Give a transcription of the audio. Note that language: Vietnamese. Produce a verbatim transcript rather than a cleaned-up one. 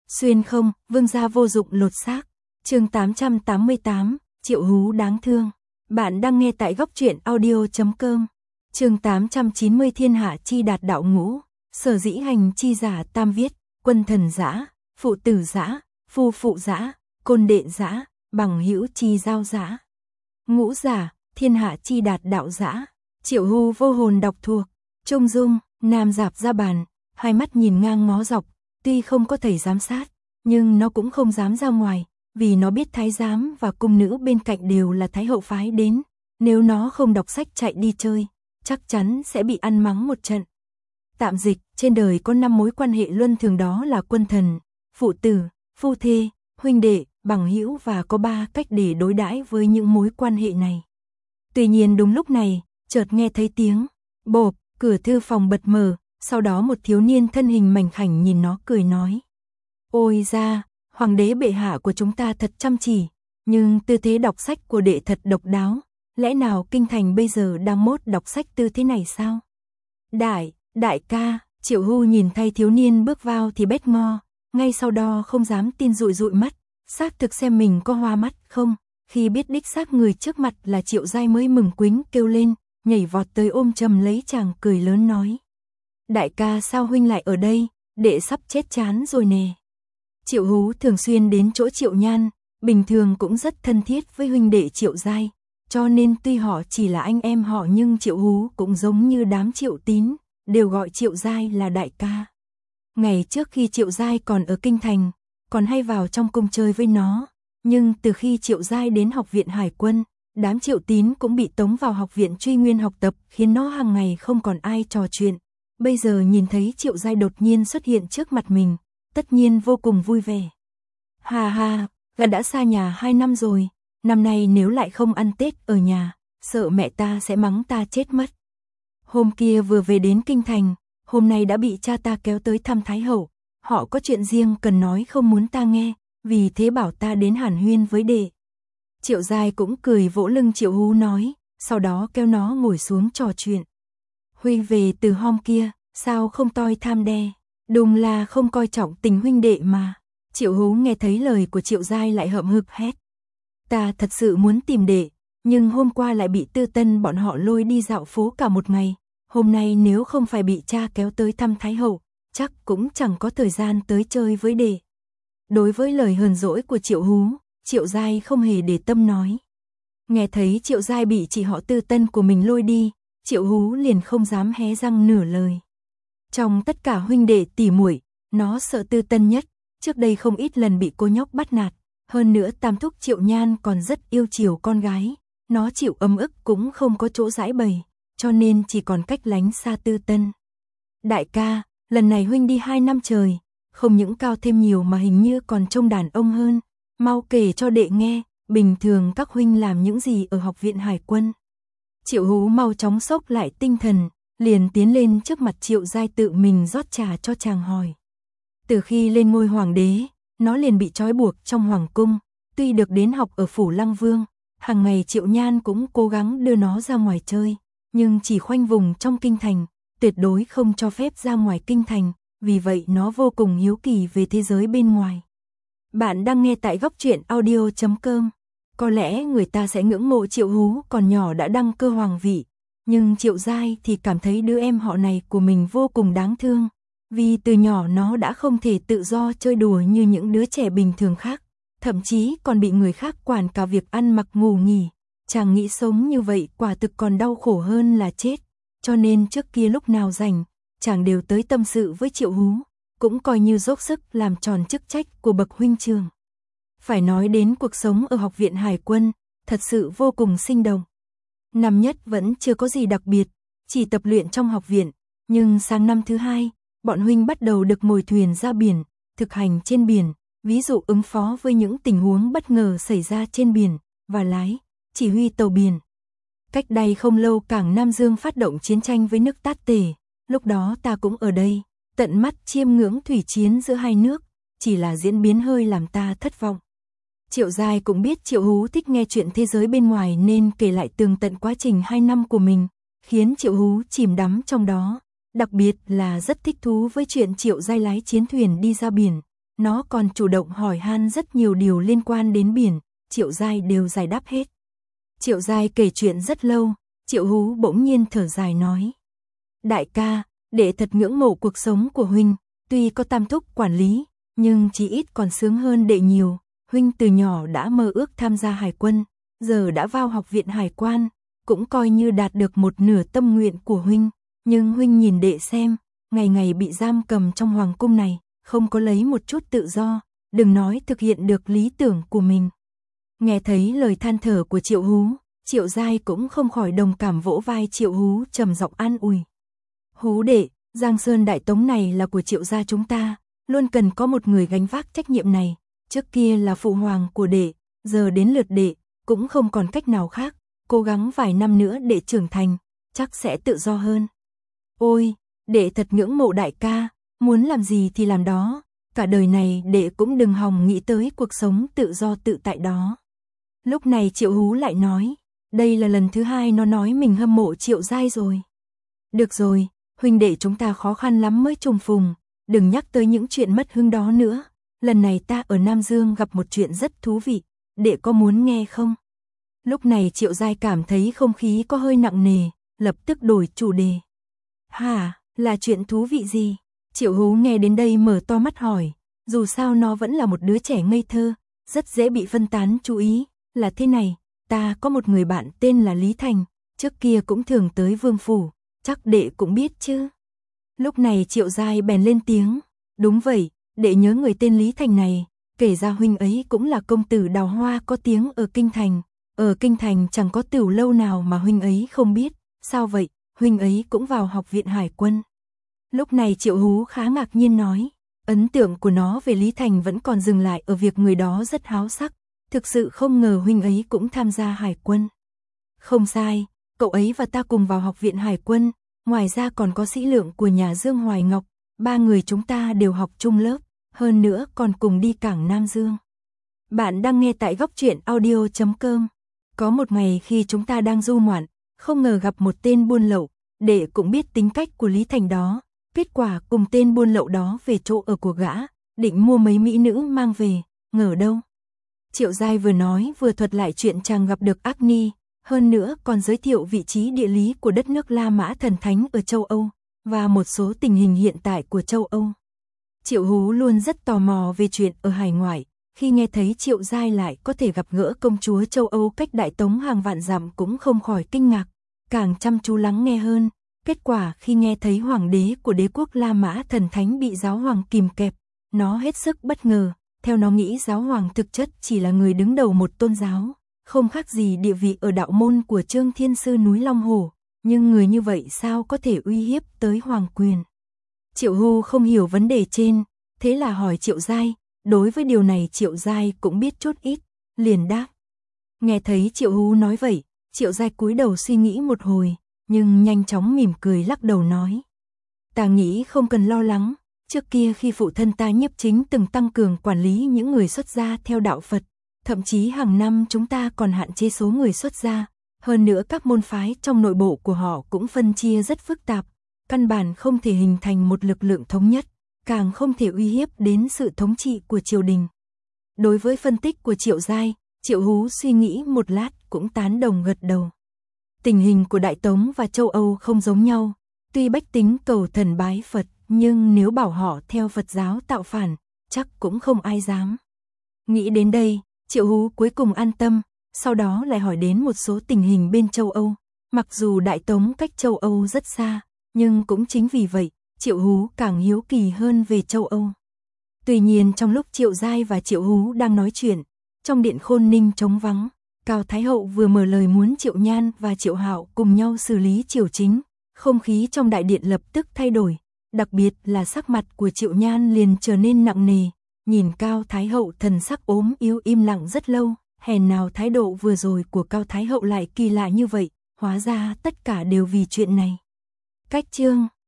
Xuyên không, vương gia vô dụng lột xác. Chương tám trăm tám mươi tám, Triệu Hú đáng thương. Bạn đang nghe tại góc truyện audio chấm com. Chương tám trăm chín mươi Thiên hạ chi đạt đạo ngũ, sở dĩ hành chi giả tam viết, quân thần dã, phụ tử dã, phu phụ dã, côn đệ dã, bằng hữu chi giao dã. Ngũ giả, thiên hạ chi đạt đạo dã. Triệu Hú vô hồn đọc thuộc, trung dung, nam dạp ra bàn, hai mắt nhìn ngang ngó dọc, tuy không có thầy giám sát, nhưng nó cũng không dám ra ngoài, vì nó biết thái giám và cung nữ bên cạnh đều là thái hậu phái đến, nếu nó không đọc sách chạy đi chơi, chắc chắn sẽ bị ăn mắng một trận. Tạm dịch, trên đời có năm mối quan hệ luân thường, đó là quân thần, phụ tử, phu thê, huynh đệ, bằng hữu, và có ba cách để đối đãi với những mối quan hệ này. Tuy nhiên đúng lúc này, chợt nghe thấy tiếng bộp, cửa thư phòng bật mở, sau đó một thiếu niên thân hình mảnh khảnh nhìn nó cười nói: "Ôi ra, hoàng đế bệ hạ của chúng ta thật chăm chỉ, nhưng tư thế đọc sách của đệ thật độc đáo, lẽ nào kinh thành bây giờ đang mốt đọc sách tư thế này sao?" Đại, đại ca. Triệu Hú nhìn thấy thiếu niên bước vào thì bét ngo, ngay sau đó không dám tin dụi dụi mắt, xác thực xem mình có hoa mắt không, khi biết đích xác người trước mặt là Triệu Giai mới mừng quính kêu lên, nhảy vọt tới ôm chầm lấy chàng cười lớn nói: "Đại ca, sao huynh lại ở đây, đệ sắp chết chán rồi nè." Triệu Hú thường xuyên đến chỗ Triệu Nhan, bình thường cũng rất thân thiết với huynh đệ Triệu Giai, cho nên tuy họ chỉ là anh em họ nhưng Triệu Hú cũng giống như đám Triệu Tín, đều gọi Triệu Giai là đại ca. Ngày trước khi Triệu Giai còn ở kinh thành, còn hay vào trong cung chơi với nó, nhưng từ khi Triệu Giai đến học viện Hải quân, đám Triệu Tín cũng bị tống vào học viện Truy Nguyên học tập, khiến nó hàng ngày không còn ai trò chuyện. Bây giờ nhìn thấy Triệu Giai đột nhiên xuất hiện trước mặt mình, tất nhiên vô cùng vui vẻ. "Hà hà, gã đã xa nhà hai năm rồi, năm nay nếu lại không ăn Tết ở nhà, sợ mẹ ta sẽ mắng ta chết mất. Hôm kia vừa về đến kinh thành, hôm nay đã bị cha ta kéo tới thăm Thái hậu, họ có chuyện riêng cần nói không muốn ta nghe, vì thế bảo ta đến hàn huyên với đệ." Triệu Giai cũng cười vỗ lưng Triệu Hú nói, sau đó kéo nó ngồi xuống trò chuyện. "Huynh về từ hôm kia, sao không toi tham đe, đúng là không coi trọng tình huynh đệ mà." Triệu Hú nghe thấy lời của Triệu Giai lại hậm hực hét: "Ta thật sự muốn tìm đệ, nhưng hôm qua lại bị Tư Tân bọn họ lôi đi dạo phố cả một ngày, hôm nay nếu không phải bị cha kéo tới thăm Thái hậu, chắc cũng chẳng có thời gian tới chơi với đệ." Đối với lời hờn dỗi của Triệu Hú, Triệu Giai không hề để tâm nói. Nghe thấy Triệu Giai bị chị họ Tư Tân của mình lôi đi, Triệu Hú liền không dám hé răng nửa lời. Trong tất cả huynh đệ tỉ muội, nó sợ Tư Tân nhất, trước đây không ít lần bị cô nhóc bắt nạt, hơn nữa tam thúc Triệu Nhan còn rất yêu chiều con gái, nó chịu ấm ức cũng không có chỗ giải bày, cho nên chỉ còn cách lánh xa Tư Tân. "Đại ca, lần này huynh đi hai năm trời, không những cao thêm nhiều mà hình như còn trông đàn ông hơn, mau kể cho đệ nghe, bình thường các huynh làm những gì ở học viện Hải quân." Triệu Hú mau chóng xốc lại tinh thần, liền tiến lên trước mặt Triệu Giai tự mình rót trà cho chàng hỏi. Từ khi lên ngôi hoàng đế, nó liền bị trói buộc trong hoàng cung, tuy được đến học ở phủ Lăng Vương, hàng ngày Triệu Nhan cũng cố gắng đưa nó ra ngoài chơi, nhưng chỉ khoanh vùng trong kinh thành, tuyệt đối không cho phép ra ngoài kinh thành, vì vậy nó vô cùng hiếu kỳ về thế giới bên ngoài. Bạn đang nghe tại góc truyện audio chấm com. Có lẽ người ta sẽ ngưỡng mộ Triệu Hú còn nhỏ đã đăng cơ hoàng vị, nhưng Triệu Giai thì cảm thấy đứa em họ này của mình vô cùng đáng thương, vì từ nhỏ nó đã không thể tự do chơi đùa như những đứa trẻ bình thường khác, thậm chí còn bị người khác quản cả việc ăn mặc ngủ nghỉ. Chàng nghĩ sống như vậy quả thực còn đau khổ hơn là chết, cho nên trước kia lúc nào rảnh, chàng đều tới tâm sự với Triệu Hú, cũng coi như dốc sức làm tròn chức trách của bậc huynh trưởng. Phải nói đến cuộc sống ở học viện Hải quân, thật sự vô cùng sinh động. Năm nhất vẫn chưa có gì đặc biệt, chỉ tập luyện trong học viện, nhưng sang năm thứ hai, bọn huynh bắt đầu được ngồi thuyền ra biển, thực hành trên biển, ví dụ ứng phó với những tình huống bất ngờ xảy ra trên biển, và lái, chỉ huy tàu biển. Cách đây không lâu cảng Nam Dương phát động chiến tranh với nước Tát Tề, lúc đó ta cũng ở đây, tận mắt chiêm ngưỡng thủy chiến giữa hai nước, chỉ là diễn biến hơi làm ta thất vọng. Triệu Giai cũng biết Triệu Hú thích nghe chuyện thế giới bên ngoài nên kể lại tường tận quá trình hai năm của mình, khiến Triệu Hú chìm đắm trong đó, đặc biệt là rất thích thú với chuyện Triệu Giai lái chiến thuyền đi ra biển. nó còn chủ động hỏi han rất nhiều điều liên quan đến biển, Triệu Giai đều giải đáp hết. Triệu Giai kể chuyện rất lâu, Triệu Hú bỗng nhiên thở dài nói. Đại ca, đệ thật ngưỡng mộ cuộc sống của huynh, tuy có tam thúc quản lý, nhưng chí ít còn sướng hơn đệ nhiều. Huynh từ nhỏ đã mơ ước tham gia hải quân, giờ đã vào học viện hải quan, cũng coi như đạt được một nửa tâm nguyện của huynh. Nhưng huynh nhìn đệ xem, ngày ngày bị giam cầm trong hoàng cung này, không có lấy một chút tự do, đừng nói thực hiện được lý tưởng của mình. Nghe thấy lời than thở của Triệu Hú, Triệu Giai cũng không khỏi đồng cảm vỗ vai Triệu Hú trầm giọng an ủi. Hú đệ, Giang Sơn Đại Tống này là của Triệu gia chúng ta, luôn cần có một người gánh vác trách nhiệm này. Trước kia là phụ hoàng của đệ, giờ đến lượt đệ, cũng không còn cách nào khác, cố gắng vài năm nữa đệ trưởng thành, chắc sẽ tự do hơn. Ôi, đệ thật ngưỡng mộ đại ca, muốn làm gì thì làm đó, cả đời này đệ cũng đừng hòng nghĩ tới cuộc sống tự do tự tại đó. Lúc này Triệu Hú lại nói, đây là lần thứ hai nó nói mình hâm mộ Triệu Giai rồi. Được rồi, huynh đệ chúng ta khó khăn lắm mới trùng phùng, đừng nhắc tới những chuyện mất hứng đó nữa. Lần này ta ở Nam Dương gặp một chuyện rất thú vị, đệ có muốn nghe không? Lúc này Triệu Giai cảm thấy không khí có hơi nặng nề, lập tức đổi chủ đề. Hả, là chuyện thú vị gì? Triệu Hú nghe đến đây mở to mắt hỏi, dù sao nó vẫn là một đứa trẻ ngây thơ, rất dễ bị phân tán chú ý. Là thế này, ta có một người bạn tên là Lý Thành, trước kia cũng thường tới Vương Phủ, chắc đệ cũng biết chứ. Lúc này Triệu Giai bèn lên tiếng, đúng vậy, đệ nhớ người tên Lý Thành này, kể ra huynh ấy cũng là công tử đào hoa có tiếng ở Kinh Thành, ở Kinh Thành chẳng có tửu lâu nào mà huynh ấy không biết, sao vậy, huynh ấy cũng vào học viện hải quân. Lúc này Triệu Hú khá ngạc nhiên nói, ấn tượng của nó về Lý Thành vẫn còn dừng lại ở việc người đó rất háo sắc, thực sự không ngờ huynh ấy cũng tham gia hải quân. Không sai, cậu ấy và ta cùng vào học viện hải quân, ngoài ra còn có sĩ lượng của nhà Dương Hoài Ngọc, ba người chúng ta đều học chung lớp, hơn nữa còn cùng đi cảng Nam Dương. Bạn đang nghe tại góc truyện audio chấm com. Có một ngày khi chúng ta đang du ngoạn, không ngờ gặp một tên buôn lậu, đệ cũng biết tính cách của Lý Thành đó, kết quả cùng tên buôn lậu đó về chỗ ở của gã, định mua mấy mỹ nữ mang về, ngờ đâu. Triệu Giai vừa nói vừa thuật lại chuyện chàng gặp được Agni, hơn nữa còn giới thiệu vị trí địa lý của đất nước La Mã thần thánh ở châu Âu, và một số tình hình hiện tại của châu Âu. Triệu Hú luôn rất tò mò về chuyện ở hải ngoại, khi nghe thấy Triệu Giai lại có thể gặp gỡ công chúa châu Âu cách Đại Tống hàng vạn dặm cũng không khỏi kinh ngạc, càng chăm chú lắng nghe hơn. Kết quả khi nghe thấy hoàng đế của đế quốc La Mã thần thánh bị giáo hoàng kìm kẹp, nó hết sức bất ngờ, theo nó nghĩ giáo hoàng thực chất chỉ là người đứng đầu một tôn giáo, không khác gì địa vị ở đạo môn của Trương Thiên Sư núi Long Hồ, nhưng người như vậy sao có thể uy hiếp tới hoàng quyền. Triệu Hú không hiểu vấn đề trên, thế là hỏi Triệu Giai, đối với điều này Triệu Giai cũng biết chút ít, liền đáp. Nghe thấy Triệu Hú nói vậy, Triệu Giai cúi đầu suy nghĩ một hồi, nhưng nhanh chóng mỉm cười lắc đầu nói. Ta nghĩ không cần lo lắng, trước kia khi phụ thân ta Nhiếp Chính từng tăng cường quản lý những người xuất gia theo đạo Phật, thậm chí hàng năm chúng ta còn hạn chế số người xuất gia, hơn nữa các môn phái trong nội bộ của họ cũng phân chia rất phức tạp, căn bản không thể hình thành một lực lượng thống nhất, càng không thể uy hiếp đến sự thống trị của triều đình. Đối với phân tích của Triệu Giai, Triệu Hú suy nghĩ một lát cũng tán đồng gật đầu. Tình hình của Đại Tống và châu Âu không giống nhau, tuy bách tính cầu thần bái Phật, nhưng nếu bảo họ theo Phật giáo tạo phản, chắc cũng không ai dám. Nghĩ đến đây, Triệu Hú cuối cùng an tâm, sau đó lại hỏi đến một số tình hình bên châu Âu. Mặc dù Đại Tống cách châu Âu rất xa, nhưng cũng chính vì vậy, Triệu Hú càng hiếu kỳ hơn về châu Âu. Tuy nhiên trong lúc Triệu Giai và Triệu Hú đang nói chuyện, trong điện Khôn Ninh trống vắng, Cao Thái Hậu vừa mở lời muốn Triệu Nhan và Triệu Hạo cùng nhau xử lý triều chính, không khí trong đại điện lập tức thay đổi, đặc biệt là sắc mặt của Triệu Nhan liền trở nên nặng nề, nhìn Cao Thái Hậu thần sắc ốm yếu im lặng rất lâu, hèn nào thái độ vừa rồi của Cao Thái Hậu lại kỳ lạ như vậy, hóa ra tất cả đều vì chuyện này. Cách chương